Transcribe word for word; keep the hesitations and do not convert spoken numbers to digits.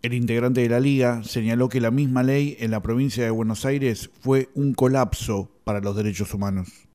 El integrante de la Liga señaló que la misma ley en la provincia de Buenos Aires fue un colapso para los derechos humanos.